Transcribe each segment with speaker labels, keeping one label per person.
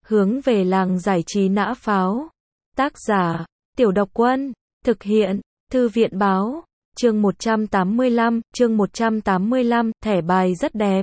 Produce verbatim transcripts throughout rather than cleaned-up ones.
Speaker 1: hướng về làng giải trí nã pháo. Tác giả, Tiểu Độc Quân, thực hiện, Thư viện báo, chương một trăm tám mươi lăm, chương một trăm tám mươi lăm, thẻ bài rất đẹp.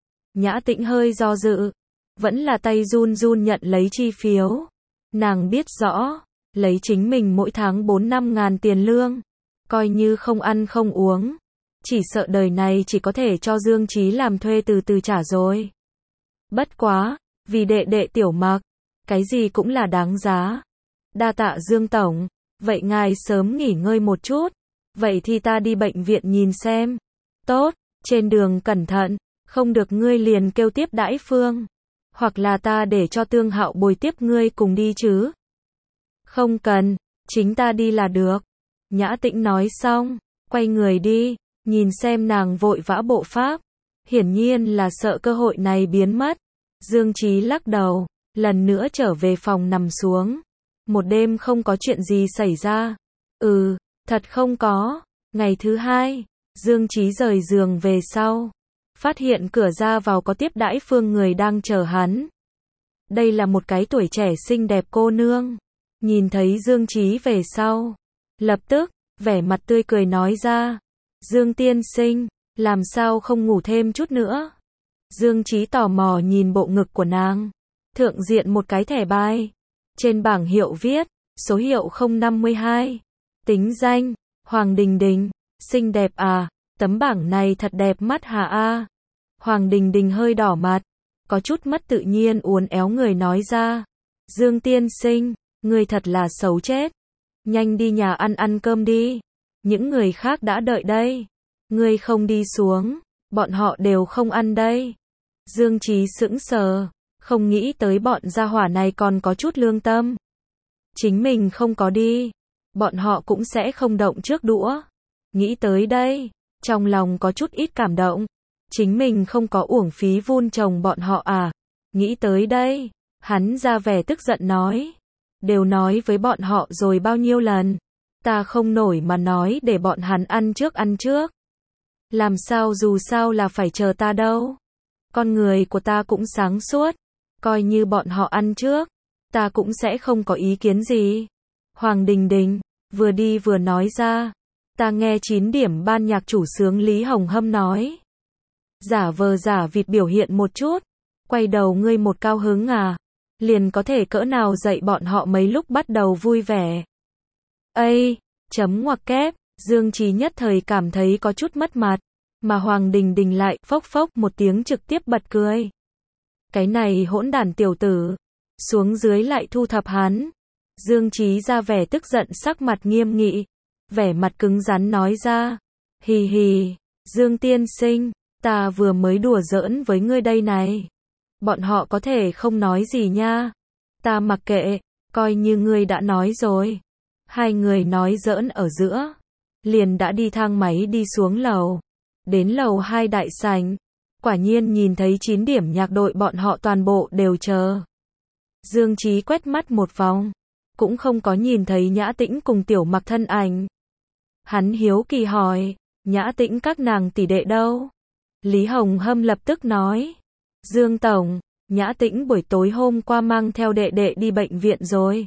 Speaker 1: Nhã Tĩnh hơi do dự, vẫn là tay run run nhận lấy chi phiếu. Nàng biết rõ, lấy chính mình mỗi tháng bốn năm ngàn tiền lương, coi như không ăn không uống, chỉ sợ đời này chỉ có thể cho Dương Chí làm thuê từ từ trả rồi. Bất quá, vì đệ đệ Tiểu Mặc, cái gì cũng là đáng giá. Đa tạ Dương Tổng, vậy ngài sớm nghỉ ngơi một chút, vậy thì ta đi bệnh viện nhìn xem. Tốt, trên đường cẩn thận, không được ngươi liền kêu tiếp đãi Phương, hoặc là ta để cho Tương Hạo bồi tiếp ngươi cùng đi chứ. Không cần, chính ta đi là được. Nhã Tĩnh nói xong, quay người đi, nhìn xem nàng vội vã bộ pháp, hiển nhiên là sợ cơ hội này biến mất. Dương Chí lắc đầu, lần nữa trở về phòng nằm xuống. Một đêm không có chuyện gì xảy ra. Ừ, thật không có. Ngày thứ hai, Dương Chí rời giường về sau, phát hiện cửa ra vào có tiếp đãi Phương người đang chờ hắn. Đây là một cái tuổi trẻ xinh đẹp cô nương. Nhìn thấy Dương Chí về sau, lập tức, vẻ mặt tươi cười nói ra. Dương tiên sinh, làm sao không ngủ thêm chút nữa? Dương Chí tò mò nhìn bộ ngực của nàng. Thượng diện một cái thẻ bài. Trên bảng hiệu viết, số hiệu không năm hai. Tính danh, Hoàng Đình Đình. Xinh đẹp à, tấm bảng này thật đẹp mắt hà a. Hoàng Đình Đình hơi đỏ mặt, có chút mất tự nhiên uốn éo người nói ra. Dương tiên sinh, ngươi thật là xấu chết. Nhanh đi nhà ăn ăn cơm đi. Những người khác đã đợi đây. Ngươi không đi xuống, bọn họ đều không ăn đây. Dương Chí sững sờ, không nghĩ tới bọn gia hỏa này còn có chút lương tâm. Chính mình không có đi, bọn họ cũng sẽ không động trước đũa. Nghĩ tới đây, trong lòng có chút ít cảm động. Chính mình không có uổng phí vun trồng bọn họ à. Nghĩ tới đây, hắn ra vẻ tức giận nói. Đều nói với bọn họ rồi bao nhiêu lần. Ta không nổi mà nói để bọn hắn ăn trước ăn trước. Làm sao dù sao là phải chờ ta đâu. Con người của ta cũng sáng suốt. Coi như bọn họ ăn trước, ta cũng sẽ không có ý kiến gì. Hoàng Đình Đình, vừa đi vừa nói ra. Ta nghe chín điểm ban nhạc chủ sướng Lý Hồng Hâm nói. Giả vờ giả vịt biểu hiện một chút. Quay đầu ngươi một cao hứng à. Liền có thể cỡ nào dạy bọn họ mấy lúc bắt đầu vui vẻ. Ây, chấm ngoặc kép, Dương Chí nhất thời cảm thấy có chút mất mặt. Mà Hoàng Đình Đình lại phốc phốc một tiếng trực tiếp bật cười. Cái này hỗn đản tiểu tử, xuống dưới lại thu thập hắn. Dương Chí ra vẻ tức giận sắc mặt nghiêm nghị, vẻ mặt cứng rắn nói ra. Hì hì, Dương tiên sinh, ta vừa mới đùa giỡn với ngươi đây này. Bọn họ có thể không nói gì nha. Ta mặc kệ, coi như ngươi đã nói rồi. Hai người nói giỡn ở giữa, liền đã đi thang máy đi xuống lầu. Đến lầu hai đại sảnh, quả nhiên nhìn thấy chín điểm nhạc đội bọn họ toàn bộ đều chờ. Dương Chí quét mắt một vòng, cũng không có nhìn thấy Nhã Tĩnh cùng Tiểu Mặc thân ảnh. Hắn hiếu kỳ hỏi, Nhã Tĩnh các nàng tỷ đệ đâu? Lý Hồng Hâm lập tức nói, Dương Tổng, Nhã Tĩnh buổi tối hôm qua mang theo đệ đệ đi bệnh viện rồi.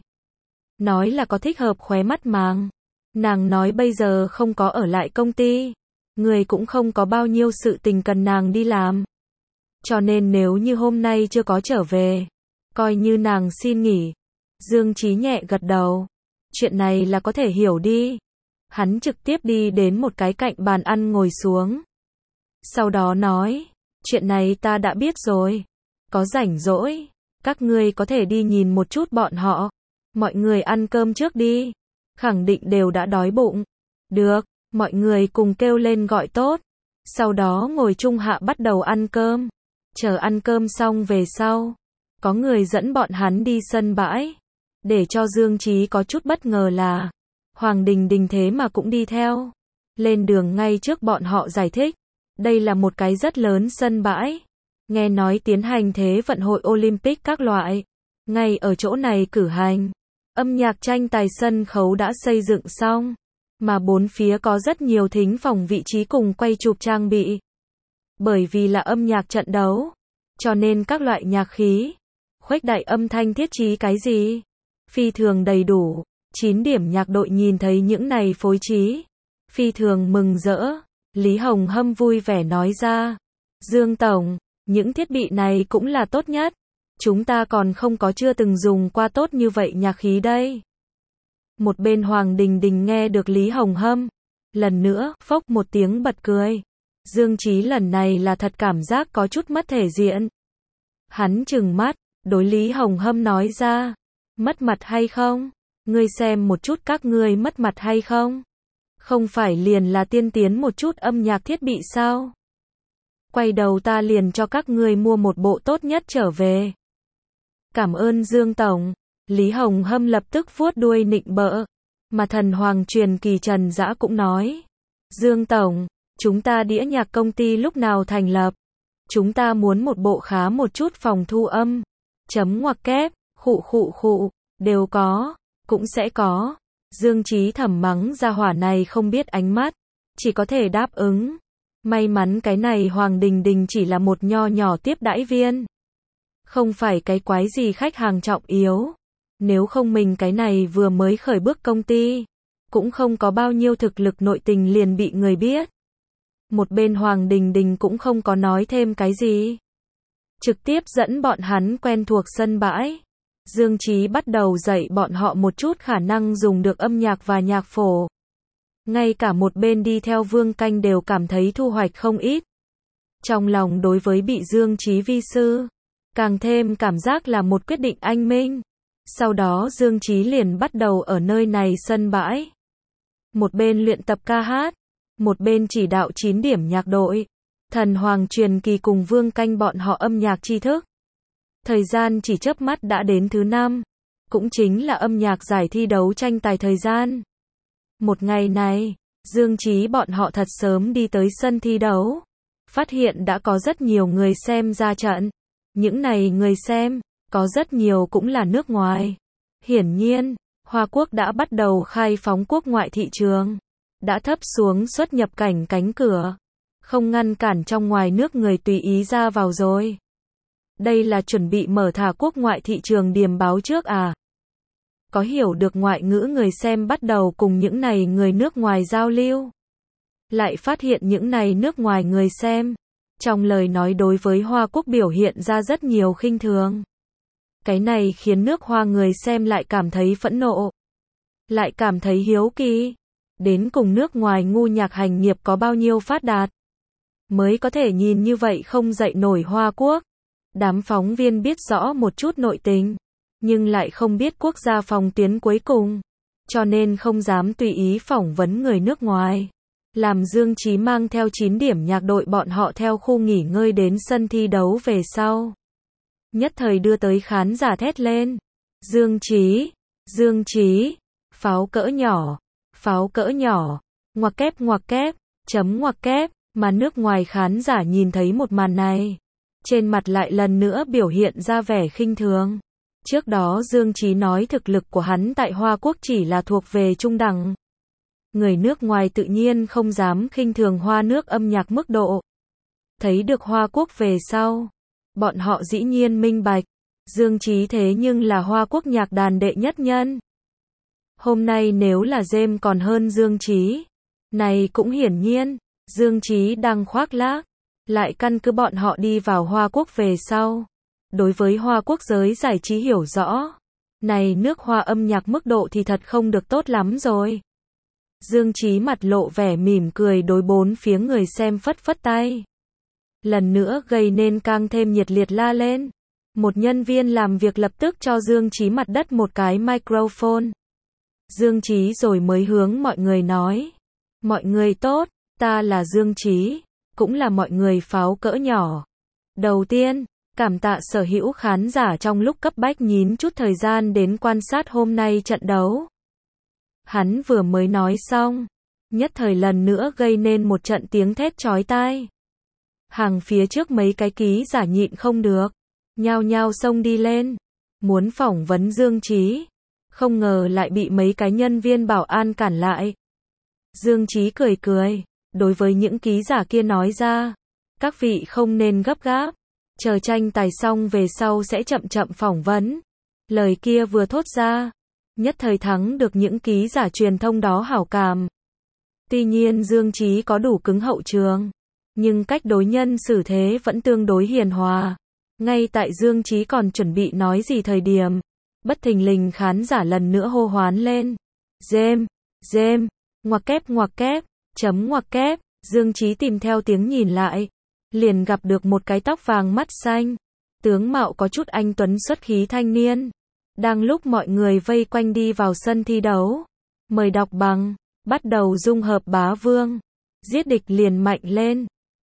Speaker 1: Nói là có thích hợp khóe mắt màng. Nàng nói bây giờ không có ở lại công ty. Người cũng không có bao nhiêu sự tình cần nàng đi làm. Cho nên nếu như hôm nay chưa có trở về, coi như nàng xin nghỉ. Dương Chí nhẹ gật đầu. Chuyện này là có thể hiểu đi. Hắn trực tiếp đi đến một cái cạnh bàn ăn ngồi xuống. Sau đó nói, chuyện này ta đã biết rồi. Có rảnh rỗi, các ngươi có thể đi nhìn một chút bọn họ. Mọi người ăn cơm trước đi. Khẳng định đều đã đói bụng. Được, mọi người cùng kêu lên gọi tốt. Sau đó ngồi chung hạ bắt đầu ăn cơm. Chờ ăn cơm xong về sau, có người dẫn bọn hắn đi sân bãi. Để cho Dương Chí có chút bất ngờ là Hoàng Đình Đình thế mà cũng đi theo. Lên đường ngay trước bọn họ giải thích. Đây là một cái rất lớn sân bãi. Nghe nói tiến hành thế vận hội Olympic các loại. Ngay ở chỗ này cử hành. Âm nhạc tranh tài sân khấu đã xây dựng xong. Mà bốn phía có rất nhiều thính phòng vị trí cùng quay chụp trang bị. Bởi vì là âm nhạc trận đấu, cho nên các loại nhạc khí, khuếch đại âm thanh thiết trí cái gì? Phi thường đầy đủ. Chín điểm nhạc đội nhìn thấy những này phối trí. Phi thường mừng rỡ. Lý Hồng Hâm vui vẻ nói ra. Dương Tổng, những thiết bị này cũng là tốt nhất. Chúng ta còn không có chưa từng dùng qua tốt như vậy nhạc khí đây. Một bên Hoàng Đình Đình nghe được Lý Hồng Hâm. Lần nữa, phốc một tiếng bật cười. Dương Chí lần này là thật cảm giác có chút mất thể diện. Hắn trừng mắt, đối Lý Hồng Hâm nói ra. Mất mặt hay không? Ngươi xem một chút các ngươi mất mặt hay không? Không phải liền là tiên tiến một chút âm nhạc thiết bị sao? Quay đầu ta liền cho các ngươi mua một bộ tốt nhất trở về. Cảm ơn Dương Tổng. Lý Hồng Hâm lập tức vuốt đuôi nịnh bợ. Mà thần hoàng truyền kỳ Trần Dã cũng nói. Dương Tổng, chúng ta đĩa nhạc công ty lúc nào thành lập? Chúng ta muốn một bộ khá một chút phòng thu âm. Chấm ngoặc kép, khụ khụ khụ, đều có, cũng sẽ có. Dương Chí thầm mắng ra hỏa này không biết ánh mắt, chỉ có thể đáp ứng. May mắn cái này Hoàng Đình Đình chỉ là một nho nhỏ tiếp đãi viên. Không phải cái quái gì khách hàng trọng yếu. Nếu không mình cái này vừa mới khởi bước công ty, cũng không có bao nhiêu thực lực nội tình liền bị người biết. Một bên Hoàng Đình Đình cũng không có nói thêm cái gì. Trực tiếp dẫn bọn hắn quen thuộc sân bãi. Dương Chí bắt đầu dạy bọn họ một chút khả năng dùng được âm nhạc và nhạc phổ. Ngay cả một bên đi theo Vương Canh đều cảm thấy thu hoạch không ít. Trong lòng đối với bị Dương Chí vi sư, càng thêm cảm giác là một quyết định anh minh. Sau đó Dương Chí liền bắt đầu ở nơi này sân bãi. Một bên luyện tập ca hát, một bên chỉ đạo chín điểm nhạc đội. Thần Hoàng truyền kỳ cùng Vương Canh bọn họ âm nhạc tri thức. Thời gian chỉ chớp mắt đã đến thứ năm, cũng chính là âm nhạc giải thi đấu tranh tài thời gian. Một ngày này, Dương Chí bọn họ thật sớm đi tới sân thi đấu. Phát hiện đã có rất nhiều người xem ra trận. Những này người xem, có rất nhiều cũng là nước ngoài. Hiển nhiên, Hoa Quốc đã bắt đầu khai phóng quốc ngoại thị trường. Đã thấp xuống xuất nhập cảnh cánh cửa. Không ngăn cản trong ngoài nước người tùy ý ra vào rồi. Đây là chuẩn bị mở thả quốc ngoại thị trường điềm báo trước à? Có hiểu được ngoại ngữ người xem bắt đầu cùng những này người nước ngoài giao lưu. Lại phát hiện những này nước ngoài người xem. Trong lời nói đối với Hoa Quốc biểu hiện ra rất nhiều khinh thường. Cái này khiến nước Hoa người xem lại cảm thấy phẫn nộ. Lại cảm thấy hiếu kỳ. Đến cùng nước ngoài ngu nhạc hành nghiệp có bao nhiêu phát đạt. Mới có thể nhìn như vậy không dậy nổi Hoa Quốc. Đám phóng viên biết rõ một chút nội tình, nhưng lại không biết quốc gia phòng tuyến cuối cùng, cho nên không dám tùy ý phỏng vấn người nước ngoài. Làm Dương Chí mang theo chín điểm nhạc đội bọn họ theo khu nghỉ ngơi đến sân thi đấu về sau. Nhất thời đưa tới khán giả thét lên. Dương Chí, Dương Chí, pháo cỡ nhỏ, pháo cỡ nhỏ, ngoặc kép ngoặc kép, chấm ngoặc kép, mà nước ngoài khán giả nhìn thấy một màn này. Trên mặt lại lần nữa biểu hiện ra vẻ khinh thường. Trước đó Dương Chí nói thực lực của hắn tại Hoa Quốc chỉ là thuộc về trung đẳng. Người nước ngoài tự nhiên không dám khinh thường Hoa nước âm nhạc mức độ. Thấy được Hoa Quốc về sau, bọn họ dĩ nhiên minh bạch. Dương Chí thế nhưng là Hoa Quốc nhạc đàn đệ nhất nhân. Hôm nay nếu là James còn hơn Dương Chí. Này cũng hiển nhiên, Dương Chí đang khoác lác. Lại căn cứ bọn họ đi vào Hoa Quốc về sau. Đối với Hoa Quốc giới giải trí hiểu rõ. Này nước Hoa âm nhạc mức độ thì thật không được tốt lắm rồi. Dương Chí mặt lộ vẻ mỉm cười đối bốn phía người xem phất phất tay. Lần nữa gây nên càng thêm nhiệt liệt la lên. Một nhân viên làm việc lập tức cho Dương Chí mặt đất một cái microphone. Dương Chí rồi mới hướng mọi người nói. Mọi người tốt, ta là Dương Chí. Cũng là mọi người pháo cỡ nhỏ. Đầu tiên, cảm tạ sở hữu khán giả trong lúc cấp bách nhín chút thời gian đến quan sát hôm nay trận đấu. Hắn vừa mới nói xong, nhất thời lần nữa gây nên một trận tiếng thét chói tai. Hàng phía trước mấy cái ký giả nhịn không được, nhao nhao xông đi lên, muốn phỏng vấn Dương Chí, không ngờ lại bị mấy cái nhân viên bảo an cản lại. Dương Chí cười cười. Đối với những ký giả kia nói ra, các vị không nên gấp gáp, chờ tranh tài xong về sau sẽ chậm chậm phỏng vấn. Lời kia vừa thốt ra, nhất thời thắng được những ký giả truyền thông đó hảo cảm. Tuy nhiên Dương Chí có đủ cứng hậu trường, nhưng cách đối nhân xử thế vẫn tương đối hiền hòa. Ngay tại Dương Chí còn chuẩn bị nói gì thời điểm, bất thình lình khán giả lần nữa hô hoán lên. James, James, ngoặc kép ngoặc kép, chấm ngoặc kép, Dương Chí tìm theo tiếng nhìn lại, liền gặp được một cái tóc vàng mắt xanh, tướng mạo có chút anh tuấn xuất khí thanh niên. Đang lúc mọi người vây quanh đi vào sân thi đấu, mời đọc bằng, bắt đầu dung hợp bá vương, giết địch liền mạnh lên.